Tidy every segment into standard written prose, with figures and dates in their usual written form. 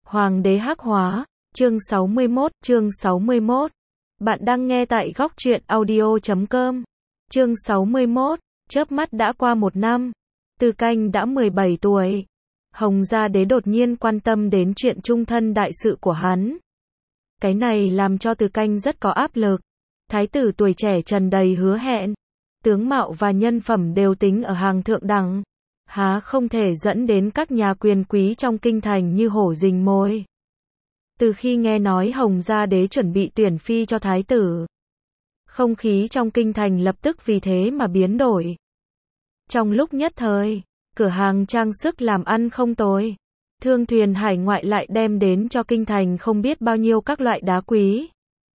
Hoàng đế hắc hóa, chương 61. Bạn đang nghe tại góc truyện audio.com. Chương 61, chớp mắt đã qua 1 năm. Từ Canh đã 17 tuổi. Hồng Gia Đế đột nhiên quan tâm đến chuyện chung thân đại sự của hắn. Cái này làm cho Từ Canh rất có áp lực. Thái tử tuổi trẻ tràn đầy hứa hẹn. Tướng mạo và nhân phẩm đều tính ở hàng thượng đẳng. Há không thể dẫn đến các nhà quyền quý trong kinh thành như hổ rình mồi. Từ khi nghe nói Hồng Gia Đế chuẩn bị tuyển phi cho thái tử, không khí trong kinh thành lập tức vì thế mà biến đổi. Trong lúc nhất thời, cửa hàng trang sức làm ăn không tồi. Thương thuyền hải ngoại lại đem đến cho kinh thành không biết bao nhiêu các loại đá quý.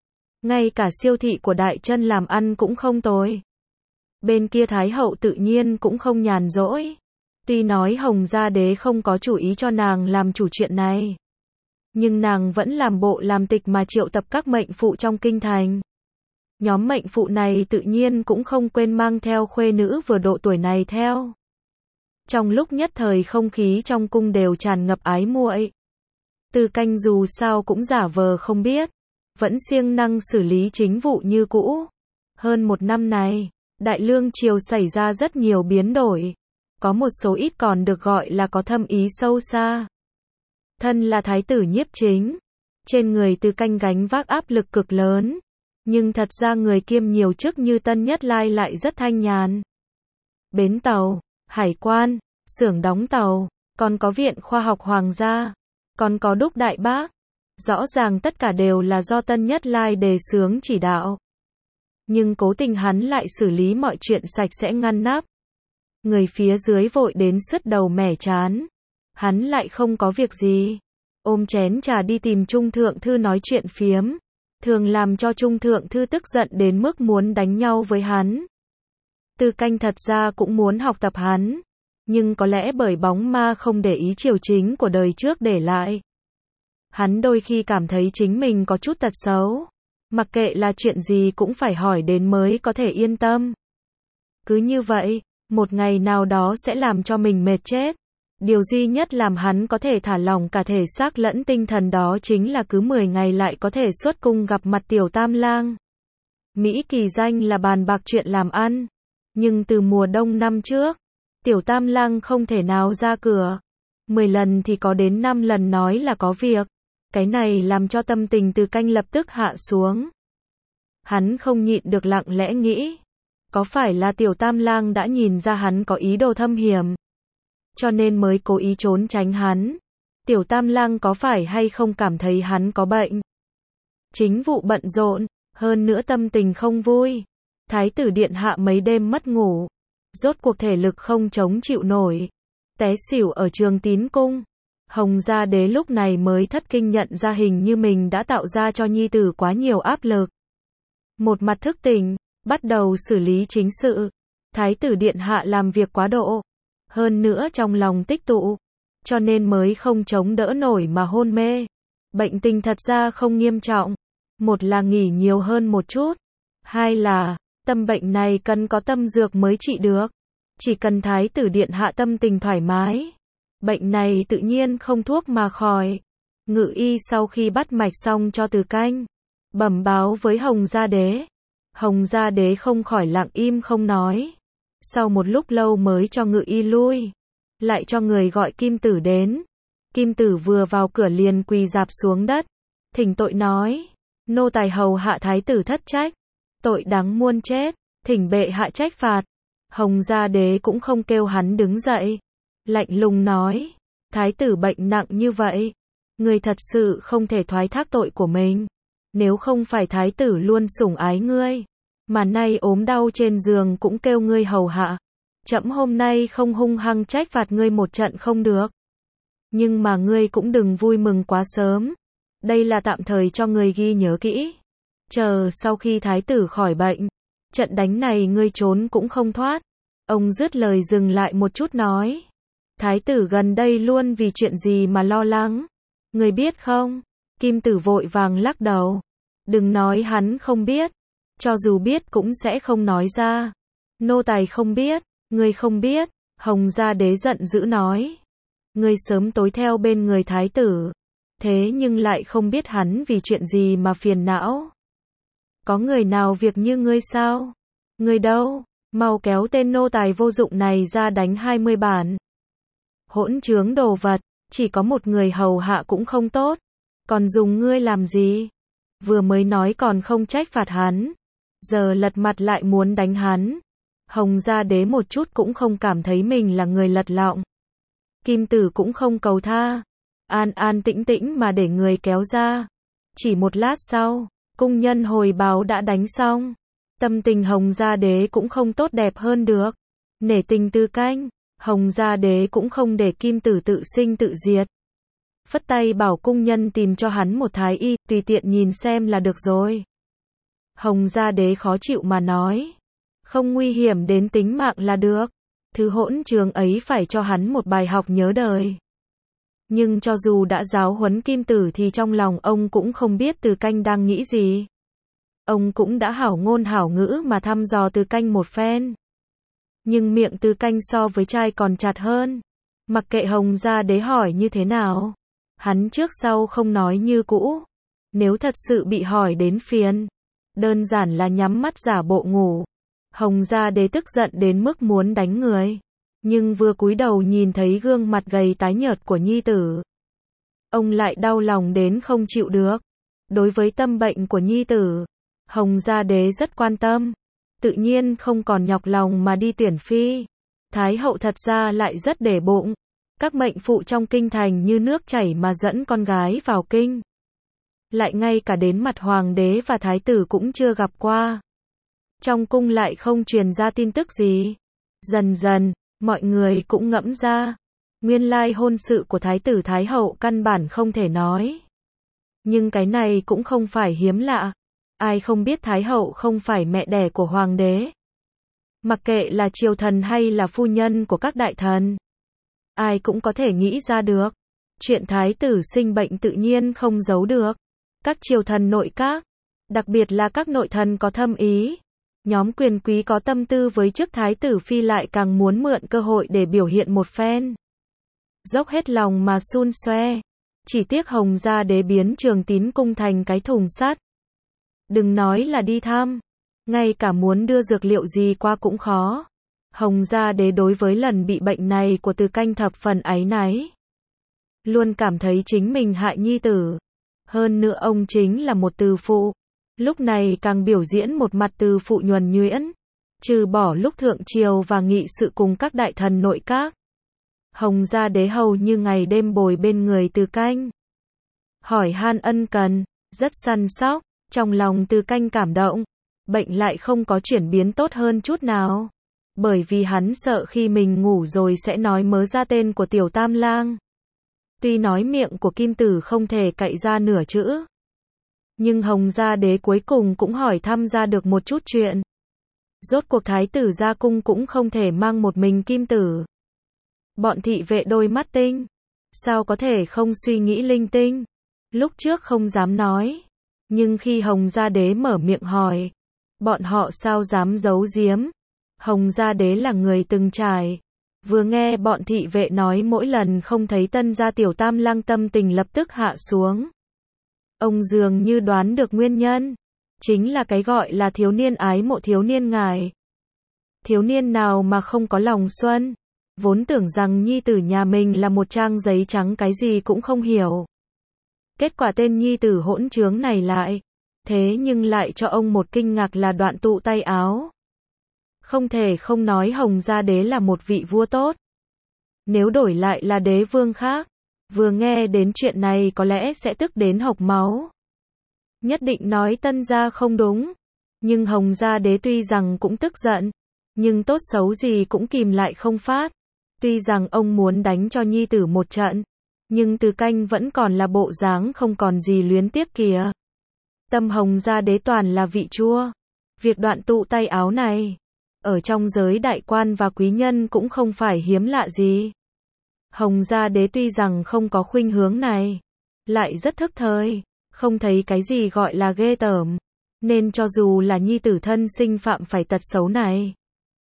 Ngay cả siêu thị của Đại Trân làm ăn cũng không tồi. Bên kia Thái hậu tự nhiên cũng không nhàn rỗi. Tuy nói Hồng Gia Đế không có chủ ý cho nàng làm chủ chuyện này, nhưng nàng vẫn làm bộ làm tịch mà triệu tập các mệnh phụ trong kinh thành. Nhóm mệnh phụ này tự nhiên cũng không quên mang theo khuê nữ vừa độ tuổi này theo. Trong lúc nhất thời không khí trong cung đều tràn ngập ái muội. Từ Canh dù sao cũng giả vờ không biết, vẫn siêng năng xử lý chính vụ như cũ. Hơn 1 năm này, Đại Lương triều xảy ra rất nhiều biến đổi. Có một số ít còn được gọi là có thâm ý sâu xa. Thân là thái tử nhiếp chính, trên người Từ Canh gánh vác áp lực cực lớn, nhưng thật ra người kiêm nhiều chức như Tân Nhất Lai lại rất thanh nhàn. Bến tàu, hải quan, xưởng đóng tàu, còn có viện khoa học hoàng gia, còn có Đúc Đại Bác. Rõ ràng tất cả đều là do Tân Nhất Lai đề xướng chỉ đạo. Nhưng cố tình hắn lại xử lý mọi chuyện sạch sẽ ngăn nắp. Người phía dưới vội đến sứt đầu mẻ chán. Hắn lại không có việc gì. Ôm chén trà đi tìm Trung Thượng Thư nói chuyện phiếm. Thường làm cho Trung Thượng Thư tức giận đến mức muốn đánh nhau với hắn. Từ Canh thật ra cũng muốn học tập hắn. Nhưng có lẽ bởi bóng ma không để ý triều chính của đời trước để lại. Hắn đôi khi cảm thấy chính mình có chút tật xấu. Mặc kệ là chuyện gì cũng phải hỏi đến mới có thể yên tâm. Cứ như vậy, một ngày nào đó sẽ làm cho mình mệt chết. Điều duy nhất làm hắn có thể thả lỏng cả thể xác lẫn tinh thần đó chính là cứ 10 ngày lại có thể xuất cung gặp mặt Tiểu Tam Lang. Mỹ kỳ danh là bàn bạc chuyện làm ăn. Nhưng từ mùa đông năm trước, Tiểu Tam Lang không thể nào ra cửa. 10 lần thì có đến 5 lần nói là có việc. Cái này làm cho tâm tình Từ Canh lập tức hạ xuống. Hắn không nhịn được lặng lẽ nghĩ. Có phải là Tiểu Tam Lang đã nhìn ra hắn có ý đồ thâm hiểm, cho nên mới cố ý trốn tránh hắn? Tiểu Tam Lang có phải hay không cảm thấy hắn có bệnh? Chính vụ bận rộn, hơn nữa tâm tình không vui. Thái tử điện hạ mấy đêm mất ngủ. Rốt cuộc thể lực không chống chịu nổi. Té xỉu ở Trường Tín Cung. Hồng Gia Đế lúc này mới thất kinh nhận ra hình như mình đã tạo ra cho nhi tử quá nhiều áp lực. Một mặt thức tỉnh, bắt đầu xử lý chính sự. Thái tử điện hạ làm việc quá độ. Hơn nữa trong lòng tích tụ. Cho nên mới không chống đỡ nổi mà hôn mê. Bệnh tình thật ra không nghiêm trọng. Một là nghỉ nhiều hơn một chút. Hai là, tâm bệnh này cần có tâm dược mới trị được. Chỉ cần thái tử điện hạ tâm tình thoải mái, bệnh này tự nhiên không thuốc mà khỏi. Ngự y sau khi bắt mạch xong cho Từ Canh, bẩm báo với Hồng Gia Đế. Hồng Gia Đế không khỏi lặng im không nói. Sau một lúc lâu mới cho ngự y lui. Lại cho người gọi Kim Tử đến. Kim Tử vừa vào cửa liền quỳ rạp xuống đất. Thỉnh tội nói. Nô tài hầu hạ thái tử thất trách. Tội đáng muôn chết. Thỉnh bệ hạ trách phạt. Hồng Gia Đế cũng không kêu hắn đứng dậy. Lạnh lùng nói. Thái tử bệnh nặng như vậy. Ngươi thật sự không thể thoái thác tội của mình. Nếu không phải thái tử luôn sủng ái ngươi, mà nay ốm đau trên giường cũng kêu ngươi hầu hạ. Trẫm hôm nay không hung hăng trách phạt ngươi một trận không được. Nhưng mà ngươi cũng đừng vui mừng quá sớm. Đây là tạm thời cho ngươi ghi nhớ kỹ. Chờ sau khi thái tử khỏi bệnh, trận đánh này ngươi trốn cũng không thoát. Ông dứt lời dừng lại một chút nói. Thái tử gần đây luôn vì chuyện gì mà lo lắng. Ngươi biết không? Kim Tử vội vàng lắc đầu. Đừng nói hắn không biết. Cho dù biết cũng sẽ không nói ra. Nô tài không biết. Ngươi không biết. Hồng Gia Đế giận dữ nói. Ngươi sớm tối theo bên người thái tử. thế nhưng lại không biết hắn vì chuyện gì mà phiền não. Có người nào việc như ngươi sao? Ngươi đâu? Mau kéo tên nô tài vô dụng này ra đánh 20 bản. Hỗn trướng đồ vật, chỉ có một người hầu hạ cũng không tốt, còn dùng ngươi làm gì? Vừa mới nói còn không trách phạt hắn, giờ lật mặt lại muốn đánh hắn. Hồng Gia Đế một chút cũng không cảm thấy mình là người lật lọng. Kim Tử cũng không cầu tha, an an tĩnh tĩnh mà để người kéo ra. Chỉ một lát sau, cung nhân hồi báo đã đánh xong. Tâm tình Hồng Gia Đế cũng không tốt đẹp hơn được. Nể tình Tư Canh, Hồng Gia Đế cũng không để Kim Tử tự sinh tự diệt. Phất tay bảo cung nhân tìm cho hắn một thái y, tùy tiện nhìn xem là được rồi. Hồng Gia Đế khó chịu mà nói, không nguy hiểm đến tính mạng là được. Thứ hỗn trường ấy phải cho hắn một bài học nhớ đời. Nhưng cho dù đã giáo huấn Kim Tử thì trong lòng ông cũng không biết Từ Canh đang nghĩ gì. Ông cũng đã hảo ngôn hảo ngữ mà thăm dò Từ Canh một phen. Nhưng miệng Từ Canh so với chai còn chặt hơn. Mặc kệ Hồng Gia Đế hỏi như thế nào, hắn trước sau không nói như cũ. Nếu thật sự bị hỏi đến phiền, đơn giản là nhắm mắt giả bộ ngủ. Hồng Gia Đế tức giận đến mức muốn đánh người, nhưng vừa cúi đầu nhìn thấy gương mặt gầy tái nhợt của nhi tử, ông lại đau lòng đến không chịu được. Đối với tâm bệnh của nhi tử, Hồng Gia Đế rất quan tâm, tự nhiên không còn nhọc lòng mà đi tuyển phi. Thái hậu thật ra lại rất để bụng, các mệnh phụ trong kinh thành như nước chảy mà dẫn con gái vào kinh. Lại ngay cả đến mặt hoàng đế và thái tử cũng chưa gặp qua. Trong cung lại không truyền ra tin tức gì. Dần dần, mọi người cũng ngẫm ra, nguyên lai hôn sự của thái tử thái hậu căn bản không thể nói. Nhưng cái này cũng không phải hiếm lạ. Ai không biết thái hậu không phải mẹ đẻ của hoàng đế. Mặc kệ là triều thần hay là phu nhân của các đại thần, ai cũng có thể nghĩ ra được. Chuyện thái tử sinh bệnh tự nhiên không giấu được. Các triều thần nội các, đặc biệt là các nội thần có thâm ý, nhóm quyền quý có tâm tư với chức thái tử phi lại càng muốn mượn cơ hội để biểu hiện một phen. Dốc hết lòng mà xun xoe. Chỉ tiếc Hồng Gia Đế biến Trường Tín cung thành cái thùng sắt. Đừng nói là đi thăm, ngay cả muốn đưa dược liệu gì qua cũng khó. Hồng Gia Đế đối với lần bị bệnh này của Từ Canh thập phần áy náy. Luôn cảm thấy chính mình hại nhi tử. Hơn nữa ông chính là một từ phụ. Lúc này càng biểu diễn một mặt từ phụ nhuần nhuyễn. Trừ bỏ lúc thượng triều và nghị sự cùng các đại thần nội các, Hồng Gia Đế hầu như ngày đêm bồi bên người Từ Canh. Hỏi han ân cần, rất săn sóc, trong lòng Từ Canh cảm động. Bệnh lại không có chuyển biến tốt hơn chút nào. Bởi vì hắn sợ khi mình ngủ rồi sẽ nói mớ ra tên của Tiểu Tam Lang. Tuy nói miệng của Kim Tử không thể cậy ra nửa chữ, nhưng Hồng Gia Đế cuối cùng cũng hỏi thăm ra được một chút chuyện. Rốt cuộc thái tử ra cung cũng không thể mang một mình Kim Tử. Bọn thị vệ đôi mắt tinh, sao có thể không suy nghĩ linh tinh. Lúc trước không dám nói, nhưng khi Hồng Gia Đế mở miệng hỏi, bọn họ sao dám giấu giếm. Hồng Gia Đế là người từng trải. Vừa nghe bọn thị vệ nói mỗi lần không thấy tân gia Tiểu Tam Lang tâm tình lập tức hạ xuống. Ông dường như đoán được nguyên nhân. Chính là cái gọi là thiếu niên ái mộ thiếu niên ngài. Thiếu niên nào mà không có lòng xuân. Vốn tưởng rằng nhi tử nhà mình là một trang giấy trắng cái gì cũng không hiểu. Kết quả tên nhi tử hỗn trướng này lại. Thế nhưng lại cho ông một kinh ngạc là đoạn tụ tay áo. Không thể không nói Hồng Gia Đế là một vị vua tốt. Nếu đổi lại là đế vương khác, vừa nghe đến chuyện này có lẽ sẽ tức đến hộc máu. Nhất định nói tân gia không đúng. Nhưng Hồng Gia Đế tuy rằng cũng tức giận, nhưng tốt xấu gì cũng kìm lại không phát. Tuy rằng ông muốn đánh cho nhi tử một trận, nhưng Từ Canh vẫn còn là bộ dáng không còn gì luyến tiếc kìa. Tâm Hồng Gia Đế toàn là vị chua. Việc đoạn tụ tay áo này, ở trong giới đại quan và quý nhân cũng không phải hiếm lạ gì. Hồng Gia Đế tuy rằng không có khuynh hướng này, lại rất thức thời, không thấy cái gì gọi là ghê tởm, nên cho dù là nhi tử thân sinh phạm phải tật xấu này,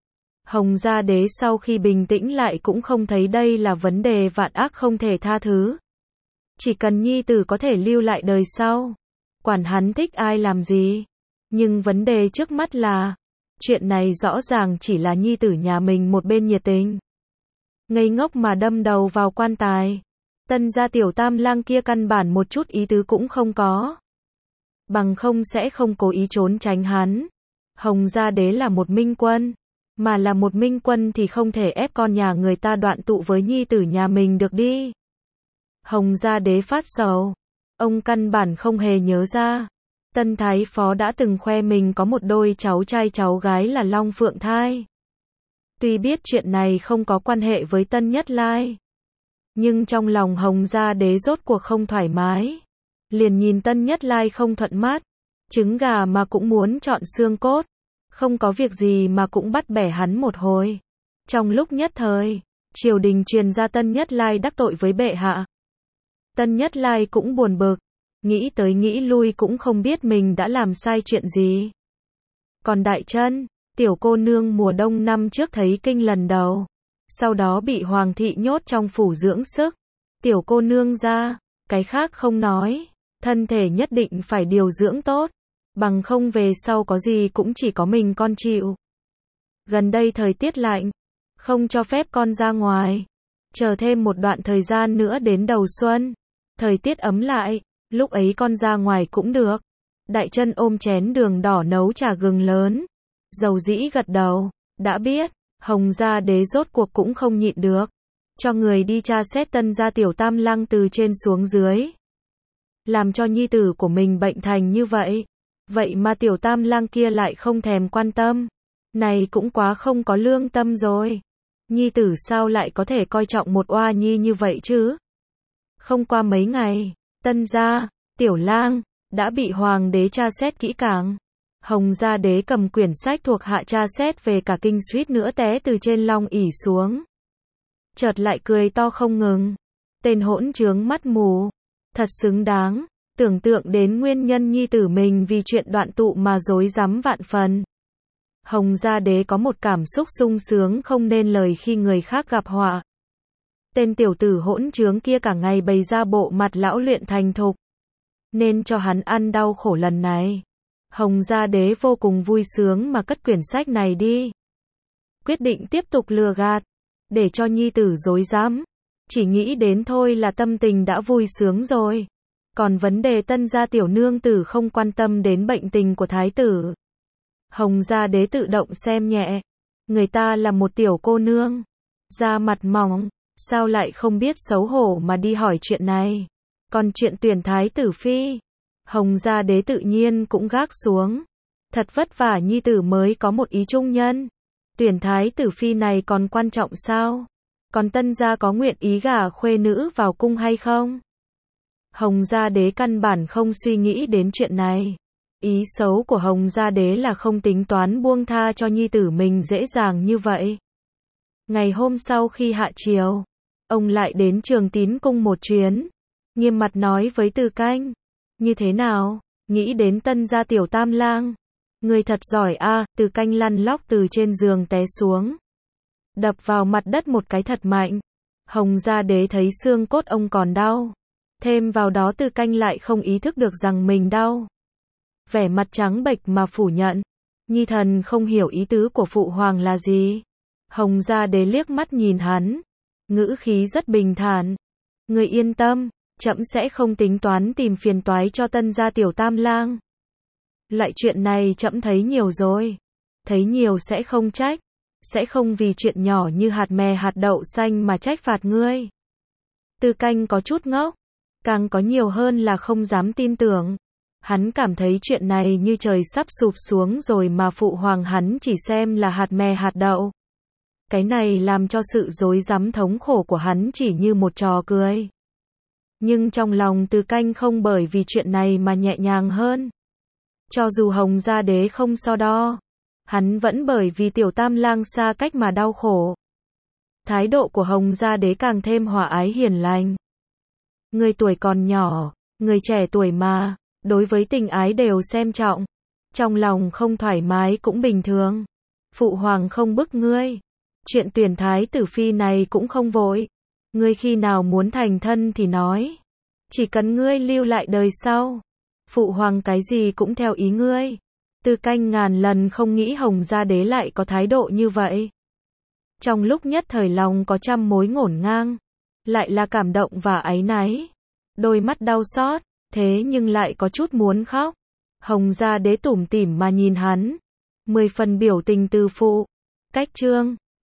Hồng Gia Đế sau khi bình tĩnh lại cũng không thấy đây là vấn đề vạn ác không thể tha thứ. Chỉ cần nhi tử có thể lưu lại đời sau, quản hắn thích ai làm gì. Nhưng vấn đề trước mắt là, chuyện này rõ ràng chỉ là nhi tử nhà mình một bên nhiệt tình. Ngây ngốc mà đâm đầu vào quan tài. Tân gia tiểu tam lang kia căn bản một chút ý tứ cũng không có. Bằng không sẽ không cố ý trốn tránh hắn. Hồng gia đế là một minh quân. Mà là một minh quân thì không thể ép con nhà người ta đoạn tụ với nhi tử nhà mình được đi. Hồng gia đế phát sầu. Ông căn bản không hề nhớ ra. Tân thái phó đã từng khoe mình có một đôi cháu trai cháu gái là Long Phượng thai. Tuy biết chuyện này không có quan hệ với Tân Nhất Lai, nhưng trong lòng Hồng gia đế rốt cuộc không thoải mái. Liền nhìn Tân Nhất Lai không thuận mắt. Trứng gà mà cũng muốn chọn xương cốt. Không có việc gì mà cũng bắt bẻ hắn một hồi. Trong lúc nhất thời, triều đình truyền ra Tân Nhất Lai đắc tội với bệ hạ. Tân Nhất Lai cũng buồn bực. Nghĩ tới nghĩ lui cũng không biết mình đã làm sai chuyện gì. Còn Đại Trân, tiểu cô nương mùa đông năm trước thấy kinh lần đầu. Sau đó bị hoàng thị nhốt trong phủ dưỡng sức. Tiểu cô nương ra, cái khác không nói. Thân thể nhất định phải điều dưỡng tốt. Bằng không về sau có gì cũng chỉ có mình con chịu. Gần đây thời tiết lạnh. Không cho phép con ra ngoài. Chờ thêm một đoạn thời gian nữa đến đầu xuân. Thời tiết ấm lại. Lúc ấy con ra ngoài cũng được. Đại Trân ôm chén đường đỏ nấu trà gừng lớn. Dầu dĩ gật đầu. Đã biết. Hồng gia đế rốt cuộc cũng không nhịn được. Cho người đi tra xét Tân gia tiểu tam lang từ trên xuống dưới. Làm cho nhi tử của mình bệnh thành như vậy. Vậy mà tiểu tam lang kia lại không thèm quan tâm. Này cũng quá không có lương tâm rồi. Nhi tử sao lại có thể coi trọng một oa nhi như vậy chứ? Không qua mấy ngày, Tân gia, tiểu lang, đã bị hoàng đế tra xét kỹ càng. Hồng gia đế cầm quyển sách thuộc hạ tra xét về cả kinh suýt nữa té từ trên long ỷ xuống. Chợt lại cười to không ngừng. Tên hỗn trướng mắt mù. Thật xứng đáng. Tưởng tượng đến nguyên nhân nhi tử mình vì chuyện đoạn tụ mà rối rắm vạn phần. Hồng gia đế có một cảm xúc sung sướng không nên lời khi người khác gặp họa. Tên tiểu tử hỗn trướng kia cả ngày bày ra bộ mặt lão luyện thành thục. Nên cho hắn ăn đau khổ lần này. Hồng gia đế vô cùng vui sướng mà cất quyển sách này đi. Quyết định tiếp tục lừa gạt. Để cho nhi tử rối rắm. Chỉ nghĩ đến thôi là tâm tình đã vui sướng rồi. Còn vấn đề Tân gia tiểu nương tử không quan tâm đến bệnh tình của thái tử. Hồng gia đế tự động xem nhẹ. Người ta là một tiểu cô nương. Da mặt mỏng. Sao lại không biết xấu hổ mà đi hỏi chuyện này. Còn chuyện tuyển thái tử phi. Hồng gia đế tự nhiên cũng gác xuống. Thật vất vả nhi tử mới có một ý trung nhân. Tuyển thái tử phi này còn quan trọng sao? Còn Tân gia có nguyện ý gả khuê nữ vào cung hay không? Hồng gia đế căn bản không suy nghĩ đến chuyện này. Ý xấu của Hồng gia đế là không tính toán buông tha cho nhi tử mình dễ dàng như vậy. Ngày hôm sau khi hạ triều, ông lại đến Trường Tín cung một chuyến. Nghiêm mặt nói với Từ Canh. Như thế nào? Nghĩ đến Tân gia tiểu tam lang. Người thật giỏi a. Từ Canh lăn lóc từ trên giường té xuống. Đập vào mặt đất một cái thật mạnh. Hồng gia đế thấy xương cốt ông còn đau. Thêm vào đó Từ Canh lại không ý thức được rằng mình đau. Vẻ mặt trắng bệch mà phủ nhận. Nhi thần không hiểu ý tứ của phụ hoàng là gì. Hồng gia đế liếc mắt nhìn hắn. Ngữ khí rất bình thản. Người yên tâm, trẫm sẽ không tính toán tìm phiền toái cho Tân gia tiểu tam lang. Loại chuyện này trẫm thấy nhiều rồi. Thấy nhiều sẽ không trách. Sẽ không vì chuyện nhỏ như hạt mè hạt đậu xanh mà trách phạt ngươi. Từ Canh có chút ngốc. Càng có nhiều hơn là không dám tin tưởng. Hắn cảm thấy chuyện này như trời sắp sụp xuống rồi mà phụ hoàng hắn chỉ xem là hạt mè hạt đậu. Cái này làm cho sự rối rắm thống khổ của hắn chỉ như một trò cười. Nhưng trong lòng Từ Canh không bởi vì chuyện này mà nhẹ nhàng hơn. Cho dù Hồng gia đế không so đo, hắn vẫn bởi vì tiểu tam lang xa cách mà đau khổ. Thái độ của Hồng gia đế càng thêm hòa ái hiền lành. Người tuổi còn nhỏ, người trẻ tuổi mà, đối với tình ái đều xem trọng. Trong lòng không thoải mái cũng bình thường. Phụ hoàng không bức ngươi. Chuyện tuyển thái tử phi này cũng không vội. Ngươi khi nào muốn thành thân thì nói. Chỉ cần ngươi lưu lại đời sau, phụ hoàng cái gì cũng theo ý ngươi. Từ Canh ngàn lần không nghĩ Hồng Gia Đế lại có thái độ như vậy. Trong lúc nhất thời lòng có trăm mối ngổn ngang, lại là cảm động và áy náy. Đôi mắt đau xót, thế nhưng lại có chút muốn khóc. Hồng Gia Đế tủm tỉm mà nhìn hắn, 10 phần biểu tình từ phụ. Cách chương